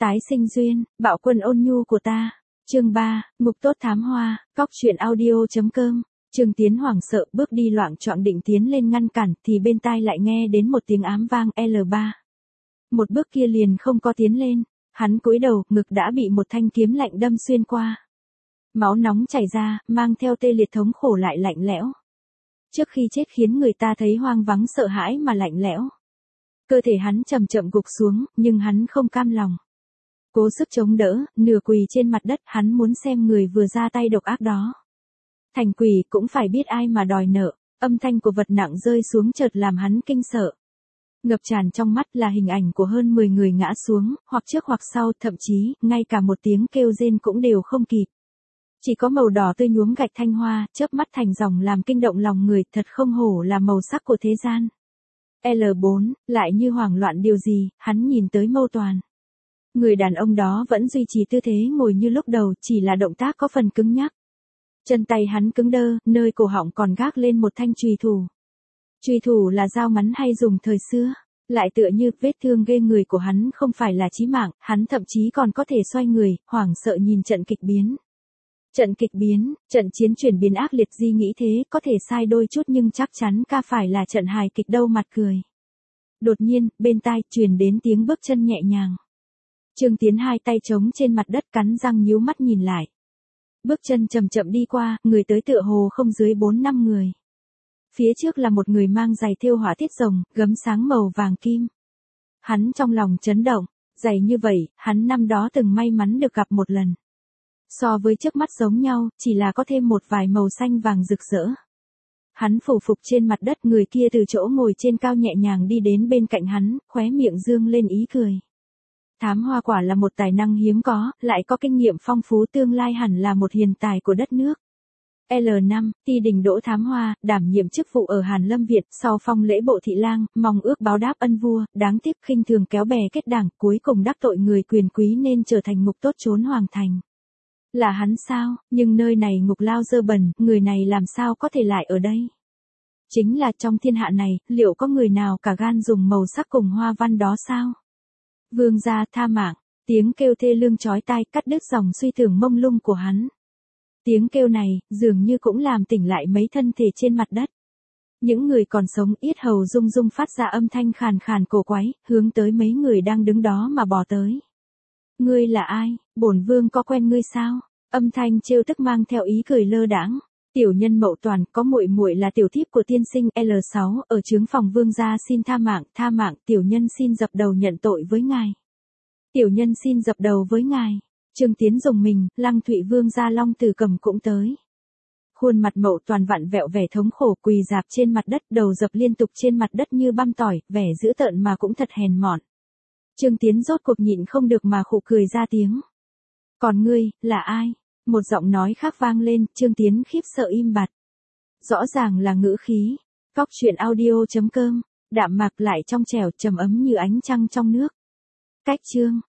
Tái sinh duyên, bạo quân ôn nhu của ta. Chương 3, ngục tốt thám hoa, cóc truyện audio.com. Trương Tiến hoảng sợ bước đi loạng choạng định tiến lên ngăn cản thì bên tai lại nghe đến một tiếng ám vang L3. Một bước kia liền không có tiến lên, hắn cúi đầu, ngực đã bị một thanh kiếm lạnh đâm xuyên qua. Máu nóng chảy ra, mang theo tê liệt thống khổ lại lạnh lẽo. Trước khi chết khiến người ta thấy hoang vắng sợ hãi mà lạnh lẽo. Cơ thể hắn chậm chậm gục xuống, nhưng hắn không cam lòng. Cố sức chống đỡ, nửa quỳ trên mặt đất, hắn muốn xem người vừa ra tay độc ác đó. Thành quỷ cũng phải biết ai mà đòi nợ, âm thanh của vật nặng rơi xuống chợt làm hắn kinh sợ. Ngập tràn trong mắt là hình ảnh của hơn 10 người ngã xuống, hoặc trước hoặc sau, thậm chí, ngay cả một tiếng kêu rên cũng đều không kịp. Chỉ có màu đỏ tươi nhuốm gạch thanh hoa, chớp mắt thành dòng làm kinh động lòng người, thật không hổ là màu sắc của thế gian. L4, lại như hoảng loạn điều gì, hắn nhìn tới Mâu Toàn. Người đàn ông đó vẫn duy trì tư thế ngồi như lúc đầu, chỉ là động tác có phần cứng nhắc. Chân tay hắn cứng đơ, nơi cổ họng còn gác lên một thanh chùy thủ. Chùy thủ là dao ngắn hay dùng thời xưa, lại tựa như vết thương ghê người của hắn không phải là chí mạng, hắn thậm chí còn có thể xoay người, hoảng sợ nhìn trận kịch biến. Trận kịch biến, trận chiến chuyển biến ác liệt Di nghĩ thế, có thể sai đôi chút nhưng chắc chắn ca phải là trận hài kịch đâu mặt cười. Đột nhiên, bên tai truyền đến tiếng bước chân nhẹ nhàng. Trương Tiến hai tay trống trên mặt đất cắn răng nhíu mắt nhìn lại. Bước chân chậm chậm đi qua, người tới tựa hồ không dưới 4-5 người. Phía trước là một người mang giày thêu họa tiết rồng, gấm sáng màu vàng kim. Hắn trong lòng chấn động, giày như vậy, hắn năm đó từng may mắn được gặp một lần. So với trước mắt giống nhau, chỉ là có thêm một vài màu xanh vàng rực rỡ. Hắn phủ phục trên mặt đất, người kia từ chỗ ngồi trên cao nhẹ nhàng đi đến bên cạnh hắn, khóe miệng dương lên ý cười. Thám hoa quả là một tài năng hiếm có, lại có kinh nghiệm phong phú, tương lai hẳn là một hiền tài của đất nước. L5, Ti Đình Đỗ thám hoa, đảm nhiệm chức vụ ở Hàn Lâm Việt, sau phong lễ bộ thị lang, mong ước báo đáp ân vua, đáng tiếc khinh thường kéo bè kết đảng, cuối cùng đắc tội người quyền quý nên trở thành ngục tốt trốn hoàng thành. Là hắn sao, nhưng nơi này ngục lao dơ bẩn, người này làm sao có thể lại ở đây? Chính là trong thiên hạ này, liệu có người nào cả gan dùng màu sắc cùng hoa văn đó sao? Vương gia tha mạng, tiếng kêu thê lương chói tai cắt đứt dòng suy tưởng mông lung của hắn. Tiếng kêu này, dường như cũng làm tỉnh lại mấy thân thể trên mặt đất. Những người còn sống yết hầu rung rung phát ra âm thanh khàn khàn cổ quái, hướng tới mấy người đang đứng đó mà bò tới. Ngươi là ai, bổn vương có quen ngươi sao? Âm thanh trêu tức mang theo ý cười lơ đãng. Tiểu nhân Mậu Toàn, có muội muội là tiểu thiếp của tiên sinh L6, ở chướng phòng vương gia xin tha mạng, tiểu nhân xin dập đầu nhận tội với ngài. Tiểu nhân xin dập đầu với ngài. Trương Tiến dùng mình, Lăng Thụy Vương gia Long Tử Cầm cũng tới. Khuôn mặt Mậu Toàn vặn vẹo vẻ thống khổ, quỳ rạp trên mặt đất, đầu dập liên tục trên mặt đất như băm tỏi, vẻ dữ tợn mà cũng thật hèn mọn. Trương Tiến rốt cuộc nhịn không được mà khụ cười ra tiếng. Còn ngươi, là ai? Một giọng nói khác vang lên, Trương Tiến khiếp sợ im bặt. Rõ ràng là ngữ khí. Cóc truyện audio.com, đạm mạc lại trong trẻo, trầm ấm như ánh trăng trong nước. Cách chương.